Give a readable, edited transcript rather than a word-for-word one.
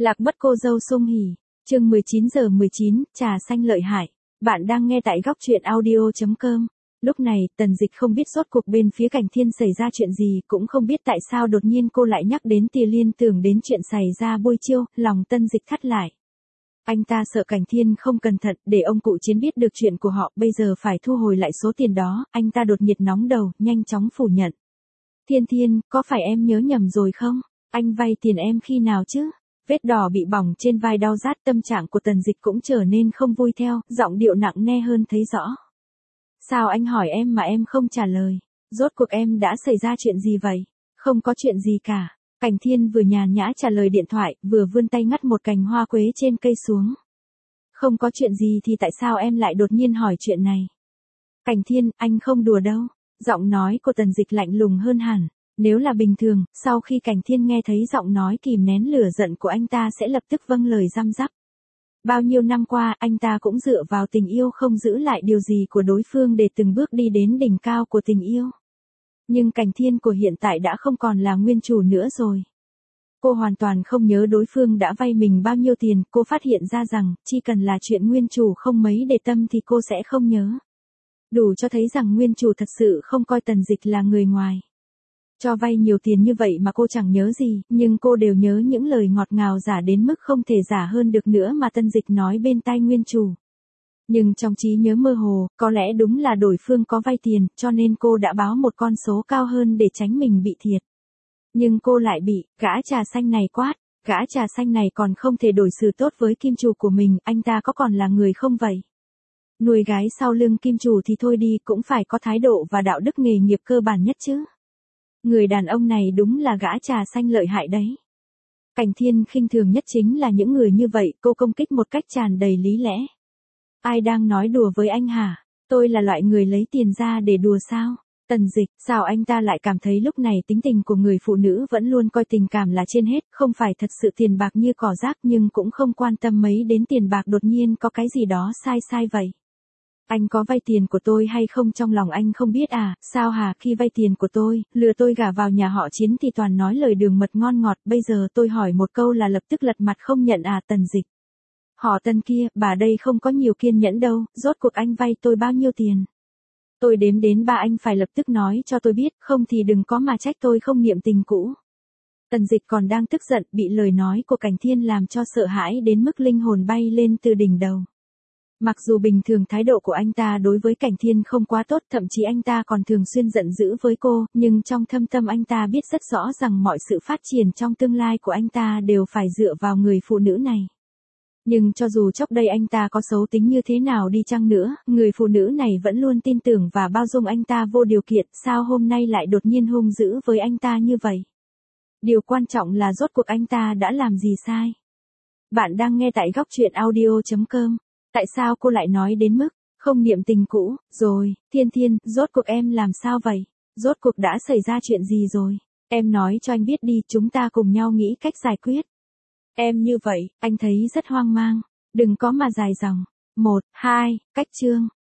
Lạc mất cô dâu Sung Hỉ, chương 19:19, trà xanh lợi hại. Bạn đang nghe tại góc truyện audio.com. Lúc này, Tần Dịch không biết rốt cuộc bên phía Cảnh Thiên xảy ra chuyện gì, cũng không biết tại sao đột nhiên cô lại nhắc đến Tìa Liên tưởng đến chuyện xảy ra buổi chiều, lòng Tần Dịch thắt lại. Anh ta sợ Cảnh Thiên không cẩn thận để ông cụ Chiến biết được chuyện của họ, bây giờ phải thu hồi lại số tiền đó, anh ta đột nhiệt nóng đầu, nhanh chóng phủ nhận. Thiên, có phải em nhớ nhầm rồi không? Anh vay tiền em khi nào chứ? Vết đỏ bị bỏng trên vai đau rát, tâm trạng của Tần Dịch cũng trở nên không vui theo, giọng điệu nặng nề hơn thấy rõ. Sao anh hỏi em mà em không trả lời? Rốt cuộc em đã xảy ra chuyện gì vậy? Không có chuyện gì cả. Cảnh Thiên vừa nhàn nhã trả lời điện thoại, vừa vươn tay ngắt một cành hoa quế trên cây xuống. Không có chuyện gì thì tại sao em lại đột nhiên hỏi chuyện này? Cảnh Thiên, anh không đùa đâu. Giọng nói của Tần Dịch lạnh lùng hơn hẳn. Nếu là bình thường, sau khi Cảnh Thiên nghe thấy giọng nói kìm nén lửa giận của anh ta sẽ lập tức vâng lời răm rắp. Bao nhiêu năm qua, anh ta cũng dựa vào tình yêu không giữ lại điều gì của đối phương để từng bước đi đến đỉnh cao của tình yêu. Nhưng Cảnh Thiên của hiện tại đã không còn là nguyên chủ nữa rồi. Cô hoàn toàn không nhớ đối phương đã vay mình bao nhiêu tiền, cô phát hiện ra rằng, chỉ cần là chuyện nguyên chủ không mấy để tâm thì cô sẽ không nhớ. Đủ cho thấy rằng nguyên chủ thật sự không coi Tần Dịch là người ngoài. Cho vay nhiều tiền như vậy mà cô chẳng nhớ gì, nhưng cô đều nhớ những lời ngọt ngào giả đến mức không thể giả hơn được nữa mà Tần Dịch nói bên tai nguyên chủ. Nhưng trong trí nhớ mơ hồ, có lẽ đúng là đối phương có vay tiền, cho nên cô đã báo một con số cao hơn để tránh mình bị thiệt. Nhưng cô lại bị, gã trà xanh này quát, gã trà xanh này còn không thể đối xử tốt với kim chủ của mình, anh ta có còn là người không vậy? Nuôi gái sau lưng kim chủ thì thôi đi, cũng phải có thái độ và đạo đức nghề nghiệp cơ bản nhất chứ. Người đàn ông này đúng là gã trà xanh lợi hại đấy. Cảnh Thiên khinh thường nhất chính là những người như vậy, cô công kích một cách tràn đầy lý lẽ. Ai đang nói đùa với anh hả? Tôi là loại người lấy tiền ra để đùa sao? Tần Dịch, sao anh ta lại cảm thấy lúc này tính tình của người phụ nữ vẫn luôn coi tình cảm là trên hết, không phải thật sự tiền bạc như cỏ rác nhưng cũng không quan tâm mấy đến tiền bạc, đột nhiên có cái gì đó sai vậy. Anh có vay tiền của tôi hay không trong lòng anh không biết à, sao hả, khi vay tiền của tôi, lừa tôi gả vào nhà họ Chiến thì toàn nói lời đường mật ngon ngọt, bây giờ tôi hỏi một câu là lập tức lật mặt không nhận à? Tần Dịch. Họ Tần kia, bà đây không có nhiều kiên nhẫn đâu, rốt cuộc anh vay tôi bao nhiêu tiền? Tôi đếm đến 3 anh phải lập tức nói cho tôi biết, không thì đừng có mà trách tôi không niệm tình cũ. Tần Dịch còn đang tức giận, bị lời nói của Cảnh Thiên làm cho sợ hãi đến mức linh hồn bay lên từ đỉnh đầu. Mặc dù bình thường thái độ của anh ta đối với Cảnh Thiên không quá tốt, thậm chí anh ta còn thường xuyên giận dữ với cô, nhưng trong thâm tâm anh ta biết rất rõ rằng mọi sự phát triển trong tương lai của anh ta đều phải dựa vào người phụ nữ này. Nhưng cho dù trước đây anh ta có xấu tính như thế nào đi chăng nữa, người phụ nữ này vẫn luôn tin tưởng và bao dung anh ta vô điều kiện, sao hôm nay lại đột nhiên hung dữ với anh ta như vậy? Điều quan trọng là rốt cuộc anh ta đã làm gì sai? Bạn đang nghe tại góc truyện audio.com. Tại sao cô lại nói đến mức không niệm tình cũ? Rồi, Thiên, rốt cuộc em làm sao vậy? Rốt cuộc đã xảy ra chuyện gì rồi? Em nói cho anh biết đi, chúng ta cùng nhau nghĩ cách giải quyết. Em như vậy, anh thấy rất hoang mang. Đừng có mà dài dòng. 1, 2, cách chương.